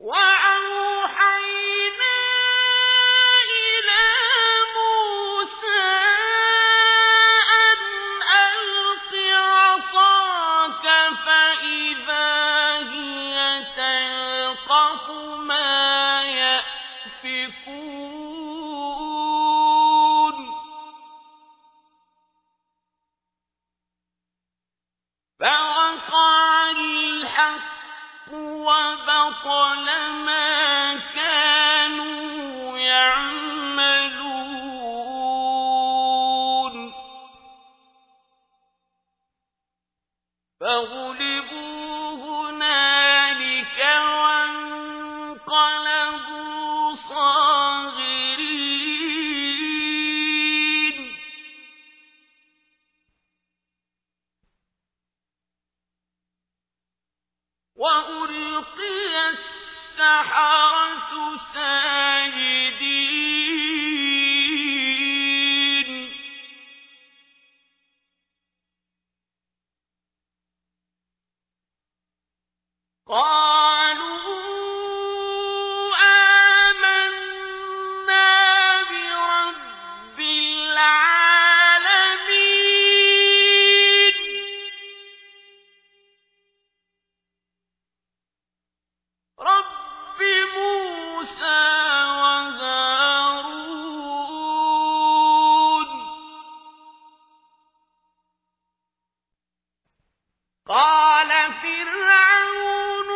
وأوحينا إلى موسى أن ألق عصاك فإذا هي تلقف ما يأفكون فوقع الحق وبطل ما كانوا يعملون فغلبوا هنالك وانقلبوا صاغرين وألقي السحرة ساجدين قالوا آمنا برب العالمين رب موسى وهارون قال فرعون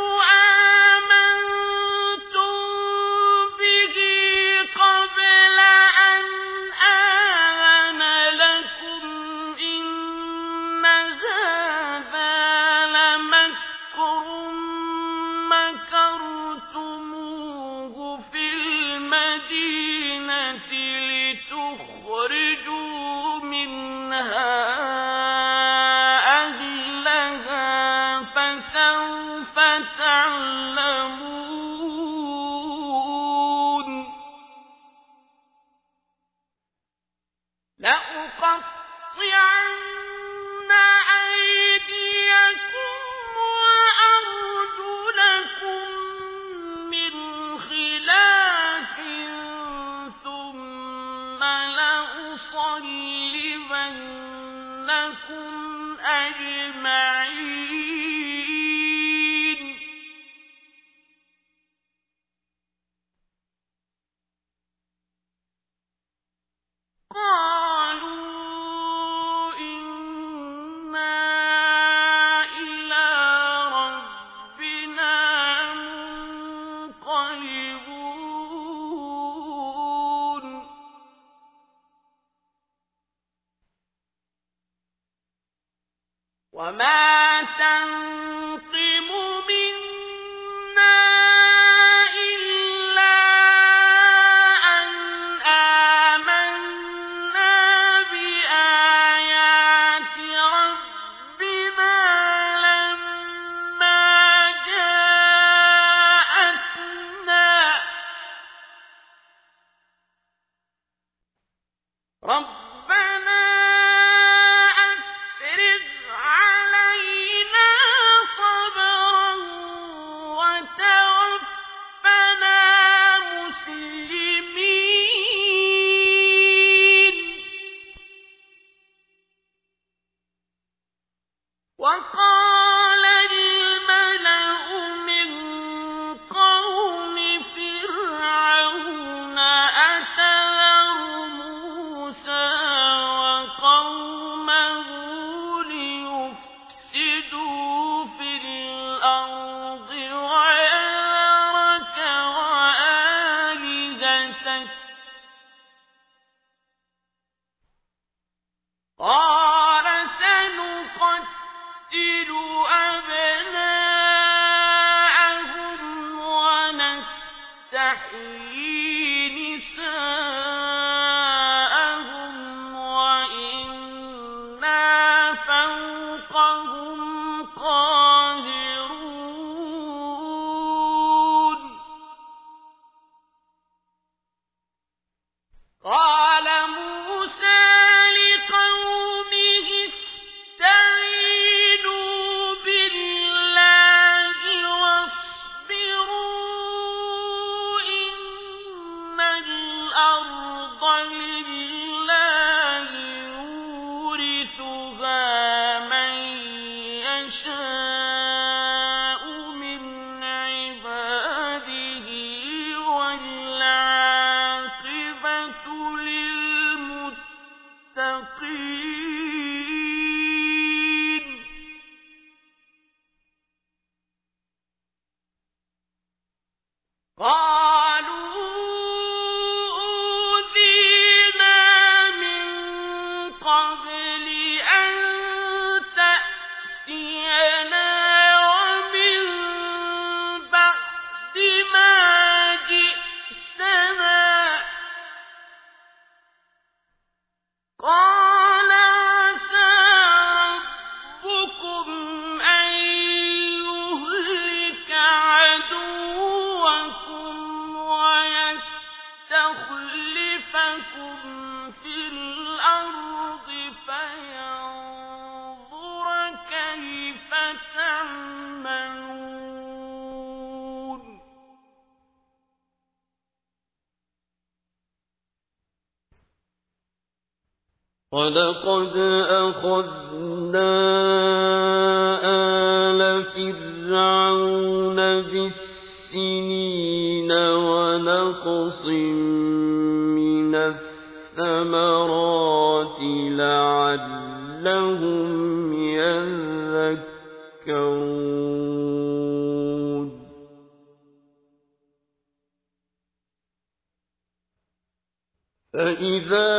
آمنتم به قبل أن آذن لكم إن هذا لمكر مكرتموه في المدينة لتخرجوا منها أهلها فسوف تعلمون لأقطعن أيديكم وأرجلكم من خلاف ثم لأصلبنكم أجمعين قالوا إنا إلى ربنا منقلبون وما تنقم منا إلا أن آمنا بآيات ربنا لما جاءتنا ربنا أفرغ علينا صبرا وتوفنا مسلمين وقال الملأ من قوم فرعون أتذر موسى وقومه ليفسدوا في الأرض ويذرك وآلهتك قال سنقتل أبناءهم ونستحيي نساءهم وإنا فوقهم قاهرون قال موسى لقومه استعينوا بالله واصبروا قالوا أوذينا من قبل أن تأتينا ومن بعد ما جئتنا قال عسى ربكم أن يهلك عدوكم ويستخلفكم في الأرض فينظر كيف تعملون ولقد أخذنا آل فرعون بالسنين ونقص من الثمرات لعلهم يذكرون فإذا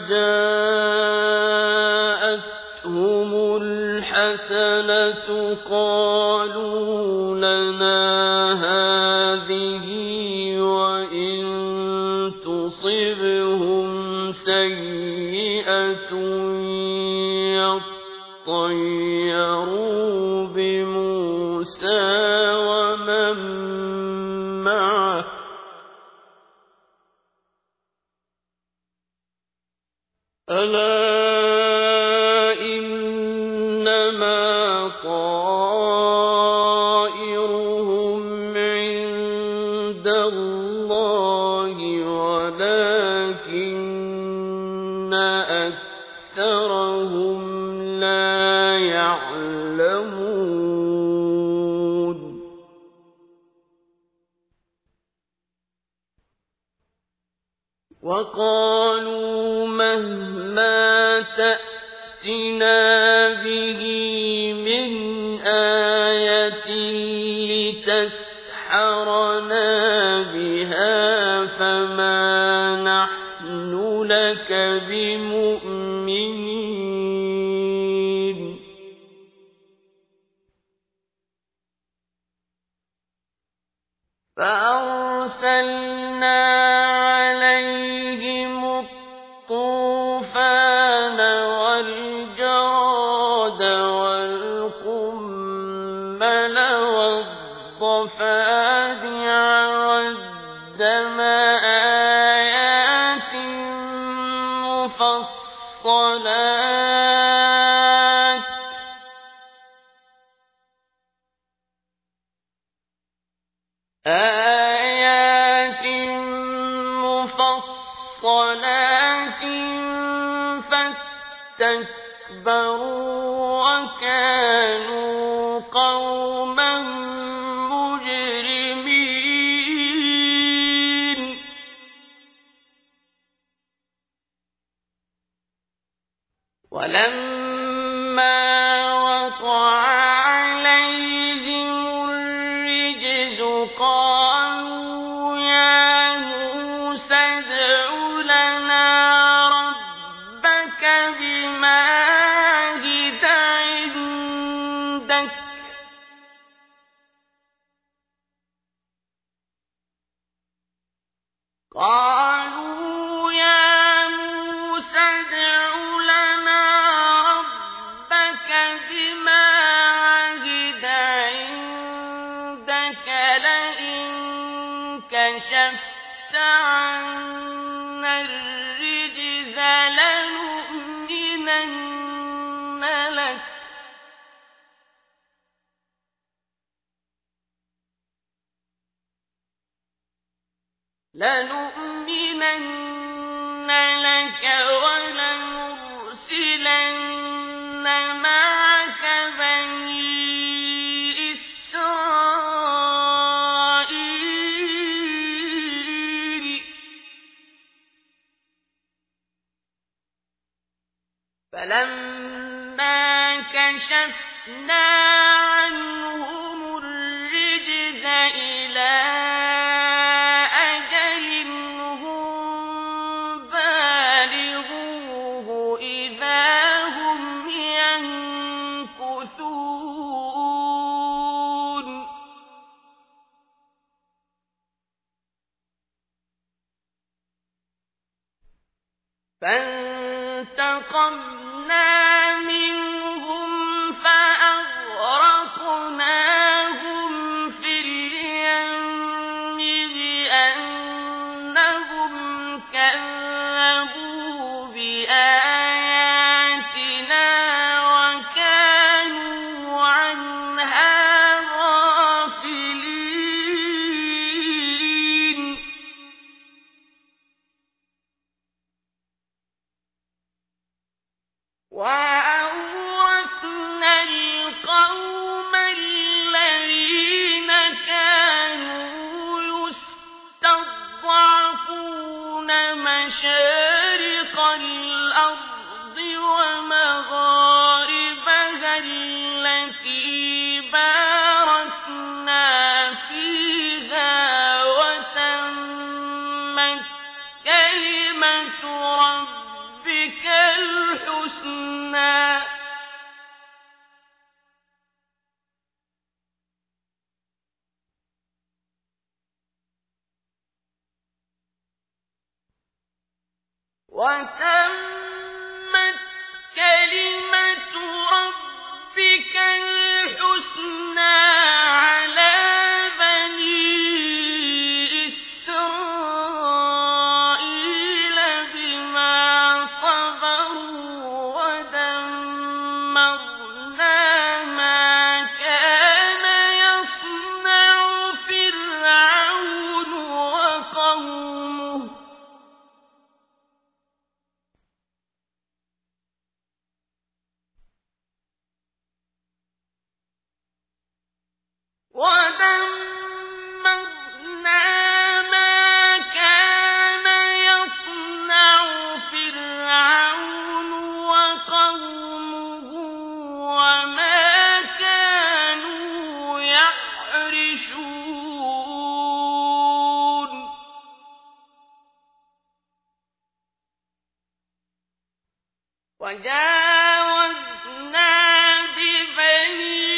جاءتهم الحسنة قالوا لنا هذه وإن تصبهم سيئة يطيروا بموسى ومن معه ألا إنما طائرهم عند الله ولكن أكثرهم لا يعلمون وقالوا مهما تأتنا به من آية لتسحرنا بها فما نحن لك بمؤمنين فأرسلنا عليهم الطوفان والجراد والقمل والضفادع والدم آيات مفصلات فاستكبروا وكانوا قوما مجرمين ولما وقع عليهم الرجز قالوا يا موسى ادع لنا ربك بما عهد عندك قالوا يا موسى ادع لنا ربك بما عهد عندك لئن كشفت عنا الرجز لنؤمنن لك ولنرسلن معك بني إسرائيل فلما كشفنا عنهم الرجز إلى فانتقمنا منهم فأغرقناهم في اليم بأنهم كذبوا بآياتنا وكانوا عنها غافلين وأورثنا القوم الذين كانوا يستضعفون مشارق الأرض ومغاربها التي باركنا فيها وتمت كلمة ربك الحسنى وتمت كلمة ربك الحسنى على بني إسرائيل بما صبروا ودمرنا ما كان يصنع فرعون وقومه ودمرنا ما كان يصنع فرعون وقومه وما كانوا يعرشون وجاوزنا ببني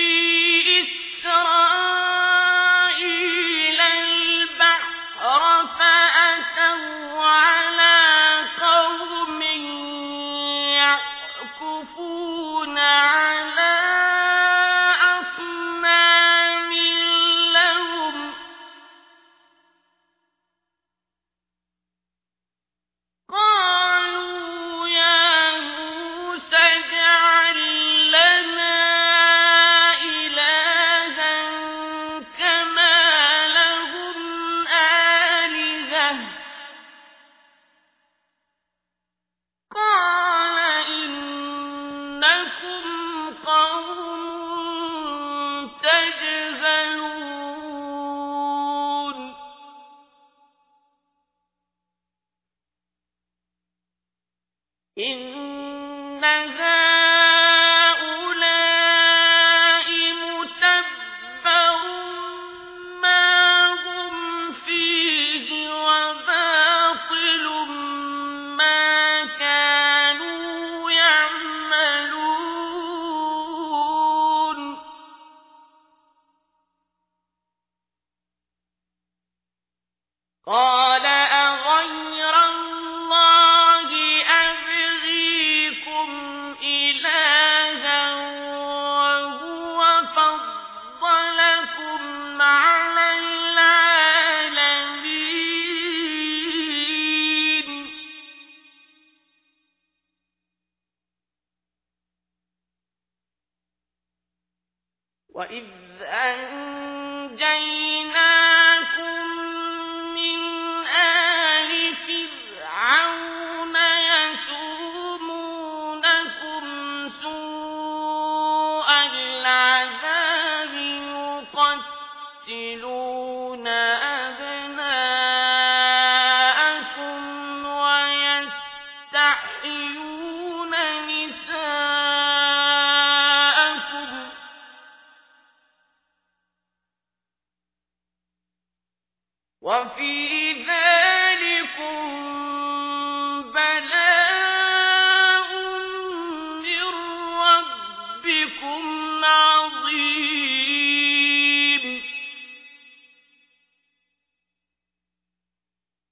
إسرائيل البحر فأتوا على قوم يعكفون على أصنام لهم قالوا يا موسى اجعل لنا إلها كما لهم آلهة قال إنكم قوم تجهلون إن هؤلاء متبر ما هم فيه وباطل ما كانوا يعملون قال